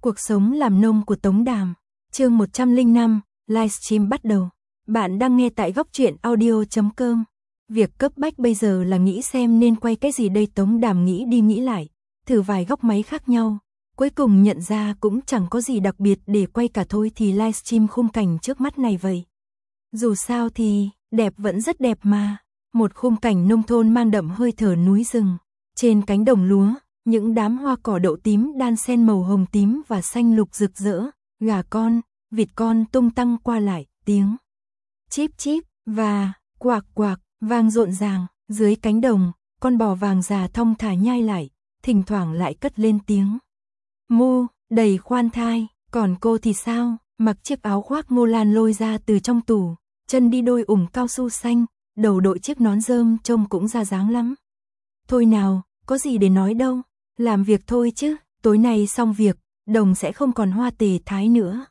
Cuộc sống làm nông của Tống Đàm, chương 105, livestream bắt đầu. Bạn đang nghe tại góc truyện audio.com. Việc cấp bách bây giờ là nghĩ xem nên quay cái gì đây. Tống Đàm nghĩ đi nghĩ lại, thử vài góc máy khác nhau, cuối cùng nhận ra cũng chẳng có gì đặc biệt để quay cả thôi thì livestream khung cảnh trước mắt này vậy. Dù sao thì, đẹp vẫn rất đẹp mà. Một khung cảnh nông thôn mang đậm hơi thở núi rừng. Trên cánh đồng lúa, những đám hoa cỏ đậu tím đan xen màu hồng tím và xanh lục rực rỡ, gà con, vịt con tung tăng qua lại, tiếng chíp chíp và quạc quạc vang rộn ràng. Dưới cánh đồng, con bò vàng già thong thả nhai lại, thỉnh thoảng lại cất lên tiếng mu, đầy khoan thai. Còn cô thì sao? Mặc chiếc áo khoác Ngô Lan lôi ra từ trong tủ, chân đi đôi ủng cao su xanh, đầu đội chiếc nón rơm trông cũng ra dáng lắm. Thôi nào, có gì để nói đâu, làm việc thôi chứ, tối nay xong việc, đồng sẽ không còn hoa tề thái nữa.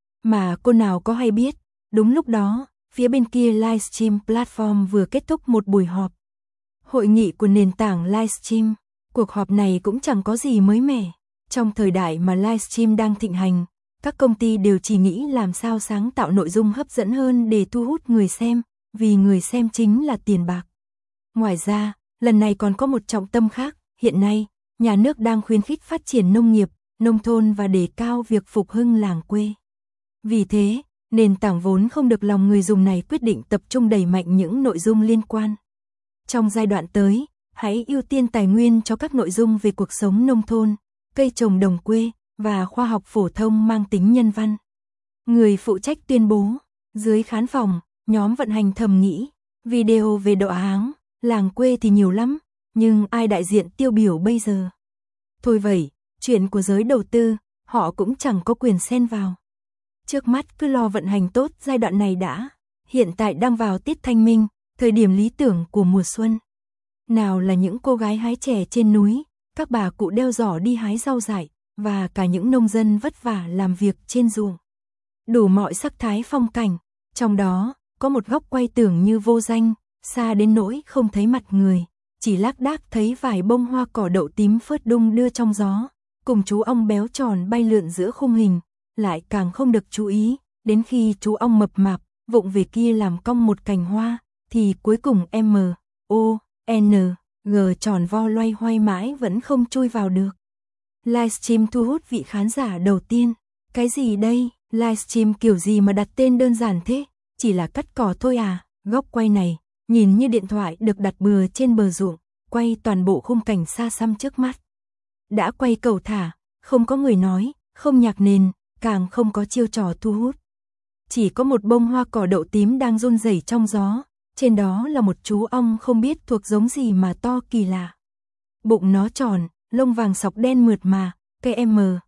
Mà cô nào có hay biết, đúng lúc đó, phía bên kia livestream platform vừa kết thúc một buổi họp. Hội nghị của nền tảng livestream, cuộc họp này cũng chẳng có gì mới mẻ. Trong thời đại mà livestream đang thịnh hành, các công ty đều chỉ nghĩ làm sao sáng tạo nội dung hấp dẫn hơn để thu hút người xem, vì người xem chính là tiền bạc. Ngoài ra, lần này còn có một trọng tâm khác, hiện nay, nhà nước đang khuyến khích phát triển nông nghiệp, nông thôn và đề cao việc phục hưng làng quê. Vì thế, nền tảng vốn không được lòng người dùng này quyết định tập trung đẩy mạnh những nội dung liên quan. Trong giai đoạn tới, hãy ưu tiên tài nguyên cho các nội dung về cuộc sống nông thôn, cây trồng đồng quê và khoa học phổ thông mang tính nhân văn. Người phụ trách tuyên bố, dưới khán phòng, nhóm vận hành thầm nghĩ, video về đọ áng, làng quê thì nhiều lắm, nhưng ai đại diện tiêu biểu bây giờ? Thôi vậy, chuyện của giới đầu tư, họ cũng chẳng có quyền xen vào. Trước mắt cứ lo vận hành tốt giai đoạn này đã, hiện tại đang vào tiết thanh minh, thời điểm lý tưởng của mùa xuân. Nào là những cô gái hái chè trên núi, các bà cụ đeo giỏ đi hái rau dại, và cả những nông dân vất vả làm việc trên ruộng. Đủ mọi sắc thái phong cảnh, trong đó, có một góc quay tưởng như vô danh, xa đến nỗi không thấy mặt người, chỉ lác đác thấy vài bông hoa cỏ đậu tím phớt đung đưa trong gió, cùng chú ong béo tròn bay lượn giữa khung hình, lại càng không được chú ý, đến khi chú ong mập mạp, vụng về kia làm cong một cành hoa, thì cuối cùng M.O.N.G tròn vo loay hoay mãi vẫn không chui vào được. Livestream thu hút vị khán giả đầu tiên. Cái gì đây? Livestream kiểu gì mà đặt tên đơn giản thế? Chỉ là cắt cỏ thôi à? Góc quay này, nhìn như điện thoại được đặt bừa trên bờ ruộng, quay toàn bộ khung cảnh xa xăm trước mắt. Đã quay cầu thả, không có người nói, không nhạc nền, càng không có chiêu trò thu hút. Chỉ có một bông hoa cỏ đậu tím đang run rẩy trong gió, trên đó là một chú ong không biết thuộc giống gì mà to kỳ lạ. Bụng nó tròn, lông vàng sọc đen mượt mà, cây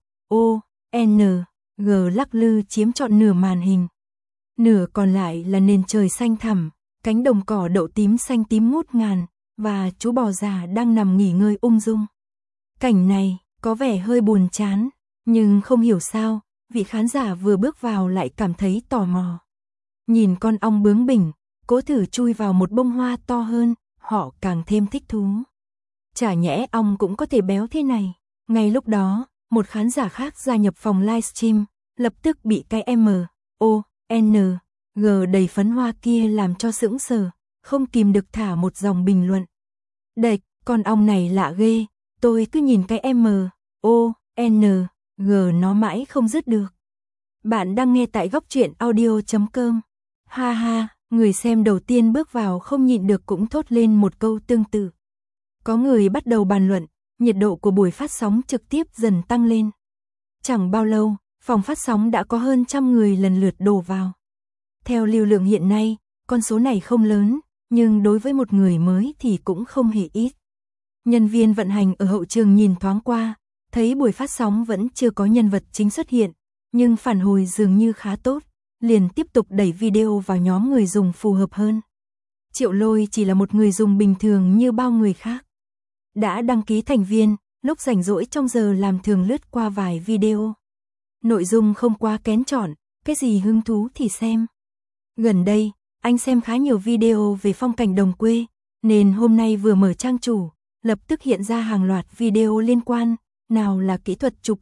M.O.N.G lắc lư chiếm trọn nửa màn hình. Nửa còn lại là nền trời xanh thẳm, cánh đồng cỏ đậu tím xanh tím ngút ngàn, và chú bò già đang nằm nghỉ ngơi ung dung. Cảnh này, có vẻ hơi buồn chán, nhưng không hiểu sao, vị khán giả vừa bước vào lại cảm thấy tò mò. Nhìn con ong bướng bỉnh, cố thử chui vào một bông hoa to hơn, họ càng thêm thích thú. Chả nhẽ ong cũng có thể béo thế này. Ngay lúc đó, một khán giả khác gia nhập phòng livestream, lập tức bị cái M.O.N.G đầy phấn hoa kia làm cho sững sờ, không kìm được thả một dòng bình luận. Đệch, con ong này lạ ghê, tôi cứ nhìn cái M.O.N.G nó mãi không dứt được. Bạn đang nghe tại góc truyện audio.com. Ha ha, người xem đầu tiên bước vào không nhịn được cũng thốt lên một câu tương tự. Có người bắt đầu bàn luận, nhiệt độ của buổi phát sóng trực tiếp dần tăng lên. Chẳng bao lâu, phòng phát sóng đã có hơn 100 người lần lượt đổ vào. Theo lưu lượng hiện nay, con số này không lớn, nhưng đối với một người mới thì cũng không hề ít. Nhân viên vận hành ở hậu trường nhìn thoáng qua, thấy buổi phát sóng vẫn chưa có nhân vật chính xuất hiện, nhưng phản hồi dường như khá tốt, liền tiếp tục đẩy video vào nhóm người dùng phù hợp hơn. Triệu Lôi chỉ là một người dùng bình thường như bao người khác. Đã đăng ký thành viên, lúc rảnh rỗi trong giờ làm thường lướt qua vài video. Nội dung không quá kén chọn, cái gì hứng thú thì xem. Gần đây, anh xem khá nhiều video về phong cảnh đồng quê, nên hôm nay vừa mở trang chủ, lập tức hiện ra hàng loạt video liên quan, nào là kỹ thuật chụp ảnh,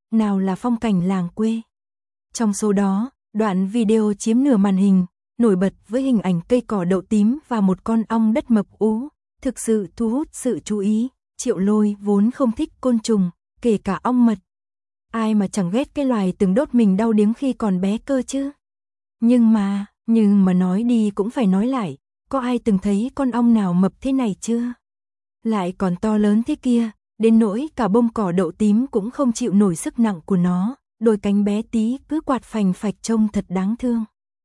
nào là phong cảnh làng quê. Trong số đó, đoạn video chiếm nửa màn hình, nổi bật với hình ảnh cây cỏ đậu tím và một con ong đất mập ú, thực sự thu hút sự chú ý. Triệu Lôi vốn không thích côn trùng, kể cả ong mật. Ai mà chẳng ghét cái loài từng đốt mình đau điếng khi còn bé cơ chứ. Nhưng mà nói đi cũng phải nói lại, có ai từng thấy con ong nào mập thế này chưa? Lại còn to lớn thế kia, đến nỗi cả bông cỏ đậu tím cũng không chịu nổi sức nặng của nó, đôi cánh bé tí cứ quạt phành phạch trông thật đáng thương.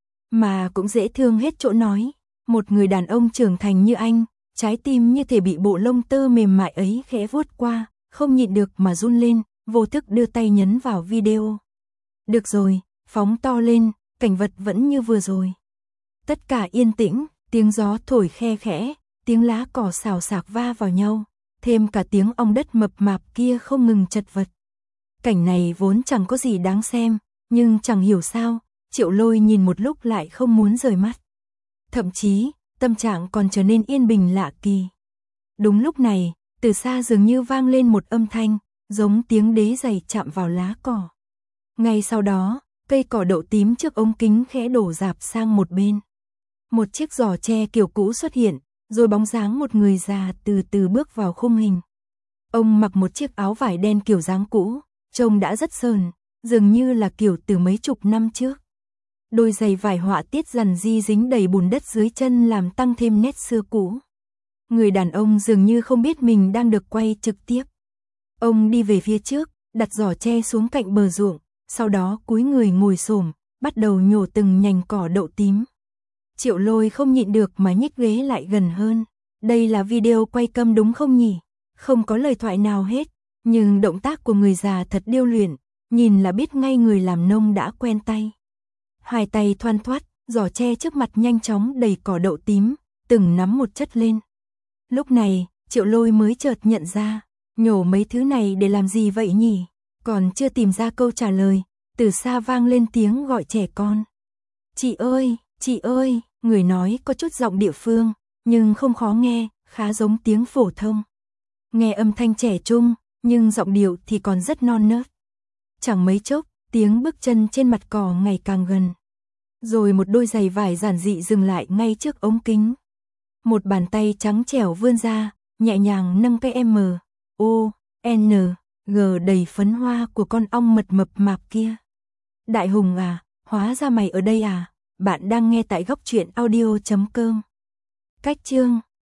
Mà cũng dễ thương hết chỗ nói, một người đàn ông trưởng thành như anh, trái tim như thể bị bộ lông tơ mềm mại ấy khẽ vuốt qua, không nhịn được mà run lên, vô thức đưa tay nhấn vào video. Được rồi, phóng to lên, cảnh vật vẫn như vừa rồi. Tất cả yên tĩnh, tiếng gió thổi khe khẽ, tiếng lá cỏ xào xạc va vào nhau, thêm cả tiếng ong đất mập mạp kia không ngừng chật vật. Cảnh này vốn chẳng có gì đáng xem, nhưng chẳng hiểu sao, Triệu Lôi nhìn một lúc lại không muốn rời mắt. Thậm chí, tâm trạng còn trở nên yên bình lạ kỳ. Đúng lúc này, từ xa dường như vang lên một âm thanh, giống tiếng đế giày chạm vào lá cỏ. Ngay sau đó, cây cỏ đậu tím trước ống kính khẽ đổ rạp sang một bên. Một chiếc giỏ tre kiểu cũ xuất hiện, rồi bóng dáng một người già từ từ bước vào khung hình. Ông mặc một chiếc áo vải đen kiểu dáng cũ, trông đã rất sờn, dường như là kiểu từ mấy chục năm trước. Đôi giày vải họa tiết rằn ri dính đầy bùn đất dưới chân làm tăng thêm nét xưa cũ. Người đàn ông dường như không biết mình đang được quay trực tiếp. Ông đi về phía trước, đặt giỏ tre xuống cạnh bờ ruộng, sau đó cúi người ngồi xổm, bắt đầu nhổ từng nhành cỏ đậu tím. Triệu Lôi không nhịn được mà nhích ghế lại gần hơn. Đây là video quay câm đúng không nhỉ? Không có lời thoại nào hết, nhưng động tác của người già thật điêu luyện, nhìn là biết ngay người làm nông đã quen tay. Hai tay thoăn thoắt, giỏ tre trước mặt nhanh chóng đầy cỏ đậu tím, từng nắm một chất lên. Lúc này, Triệu Lôi mới chợt nhận ra, nhổ mấy thứ này để làm gì vậy nhỉ? Còn chưa tìm ra câu trả lời, từ xa vang lên tiếng gọi trẻ con. Chị ơi, người nói có chút giọng địa phương, nhưng không khó nghe, khá giống tiếng phổ thông. Nghe âm thanh trẻ trung, nhưng giọng điệu thì còn rất non nớt. Chẳng mấy chốc, tiếng bước chân trên mặt cỏ ngày càng gần. Rồi một đôi giày vải giản dị dừng lại ngay trước ống kính. Một bàn tay trắng trẻo vươn ra, nhẹ nhàng nâng cái M.O.N.G đầy phấn hoa của con ong mật mập mạp kia. Đại Hùng à, hóa ra mày ở đây à? Bạn đang nghe tại góc truyện audio.com. Cách chương